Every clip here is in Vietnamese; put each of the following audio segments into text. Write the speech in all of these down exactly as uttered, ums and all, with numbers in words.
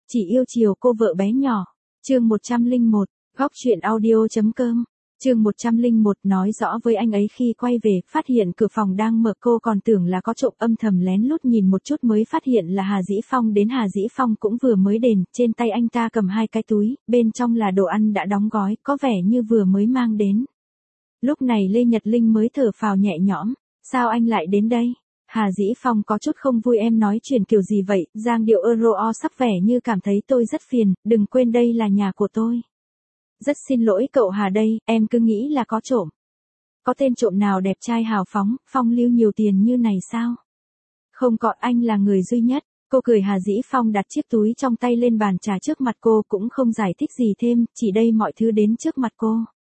Chỉ yêu chiều cô vợ bé nhỏ. Chương một trăm lẻ một, góc truyện audio.com. Chương một trăm lẻ một nói rõ với anh ấy khi quay về, phát hiện cửa phòng đang mở, cô còn tưởng là có trộm, âm thầm lén lút nhìn một chút mới phát hiện là Hà Dĩ Phong đến. Hà Dĩ Phong cũng vừa mới đền, trên tay anh ta cầm hai cái túi, bên trong là đồ ăn đã đóng gói, có vẻ như vừa mới mang đến. Lúc này Lê Nhật Linh mới thở phào nhẹ nhõm, sao anh lại đến đây? Hà Dĩ Phong có chút không vui, em nói chuyện kiểu gì vậy? Giang điệu euro sắp vẻ như cảm thấy tôi rất phiền, đừng quên đây là nhà của tôi. Rất xin lỗi cậu Hà đây, em cứ nghĩ là có trộm. Có tên trộm nào đẹp trai hào phóng, phong lưu nhiều tiền như này sao? Không có, anh là người duy nhất. Cô cười. Hà Dĩ Phong đặt chiếc túi trong tay lên bàn trà trước mặt cô, cũng không giải thích gì thêm, chỉ đây mọi thứ đến trước mặt cô.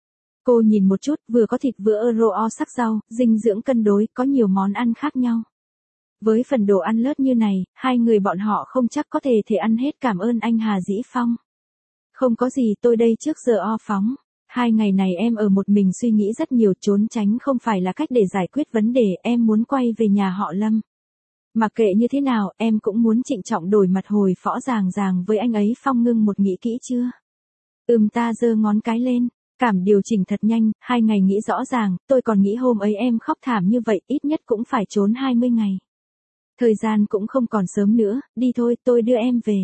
Cô nhìn một chút, vừa có thịt vừa euro sắc rau, dinh dưỡng cân đối, có nhiều món ăn khác nhau. Với phần đồ ăn lớt như này, hai người bọn họ không chắc có thể thể ăn hết. Cảm ơn anh Hà Dĩ Phong. Không có gì, tôi đây trước giờ o phóng. Hai ngày này em ở một mình suy nghĩ rất nhiều, trốn tránh không phải là cách để giải quyết vấn đề, em muốn quay về nhà họ Lâm. Mặc kệ như thế nào, em cũng muốn trịnh trọng đổi mặt hồi phõ ràng ràng với anh ấy. Phong ngưng một, nghĩ kỹ chưa? Ừm, ta giơ ngón cái lên. Cảm điều chỉnh thật nhanh, hai ngày nghĩ rõ ràng, tôi còn nghĩ hôm ấy em khóc thảm như vậy, ít nhất cũng phải trốn hai mươi ngày. Thời gian cũng không còn sớm nữa, đi thôi, tôi đưa em về.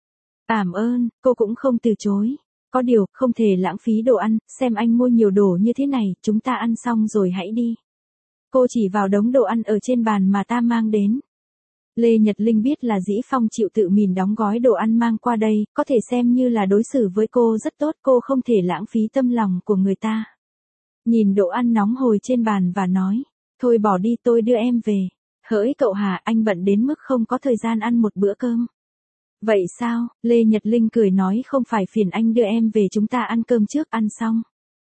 Cảm ơn, cô cũng không từ chối. Có điều, không thể lãng phí đồ ăn, xem anh mua nhiều đồ như thế này, chúng ta ăn xong rồi hãy đi. Cô chỉ vào đống đồ ăn ở trên bàn mà ta mang đến. Lê Nhật Linh biết là Dĩ Phong chịu tự mình đóng gói đồ ăn mang qua đây, có thể xem như là đối xử với cô rất tốt, cô không thể lãng phí tâm lòng của người ta. Nhìn đồ ăn nóng hổi trên bàn và nói, thôi bỏ đi, tôi đưa em về. Hỡi cậu Hà, anh bận đến mức không có thời gian ăn một bữa cơm. Vậy sao? Lê Nhật Linh cười nói, không phải phiền anh đưa em về, chúng ta ăn cơm trước, ăn xong.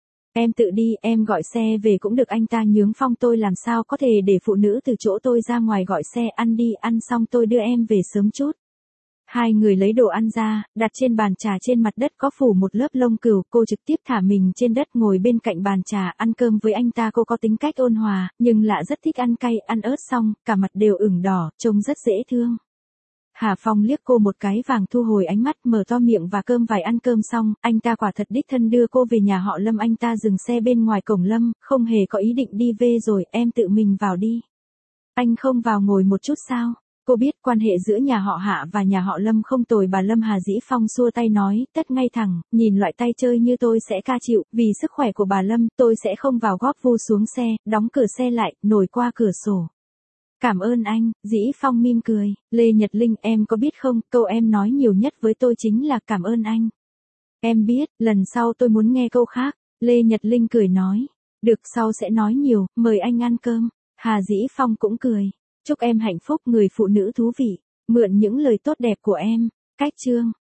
Em tự đi, em gọi xe về cũng được. Anh ta nhướng Phong, tôi làm sao có thể để phụ nữ từ chỗ tôi ra ngoài gọi xe, ăn đi, ăn xong tôi đưa em về sớm chút. Hai người lấy đồ ăn ra, đặt trên bàn trà, trên mặt đất có phủ một lớp lông cừu, cô trực tiếp thả mình trên đất ngồi bên cạnh bàn trà, ăn cơm với anh ta. Cô có tính cách ôn hòa, nhưng lạ rất thích ăn cay, ăn ớt xong, cả mặt đều ửng đỏ, trông rất dễ thương. Hà Phong liếc cô một cái vàng, thu hồi ánh mắt, mở to miệng và cơm vải. Ăn cơm xong, anh ta quả thật đích thân đưa cô về nhà họ Lâm. Anh ta dừng xe bên ngoài cổng Lâm, không hề có ý định đi về rồi, em tự mình vào đi. Anh không vào ngồi một chút sao? Cô biết quan hệ giữa nhà họ Hạ và nhà họ Lâm không tồi. Bà Lâm. Hà Dĩ Phong xua tay nói, tất ngay thẳng, nhìn loại tay chơi như tôi sẽ ca chịu, vì sức khỏe của bà Lâm, tôi sẽ không vào góp. Vu xuống xe, đóng cửa xe lại, nổi qua cửa sổ. Cảm ơn anh. Dĩ Phong mỉm cười. Lê Nhật Linh, em có biết không, câu em nói nhiều nhất với tôi chính là cảm ơn anh. Em biết, lần sau tôi muốn nghe câu khác. Lê Nhật Linh cười nói, được, sau sẽ nói nhiều, mời anh ăn cơm. Hà Dĩ Phong cũng cười, chúc em hạnh phúc, người phụ nữ thú vị, mượn những lời tốt đẹp của em. Cách chương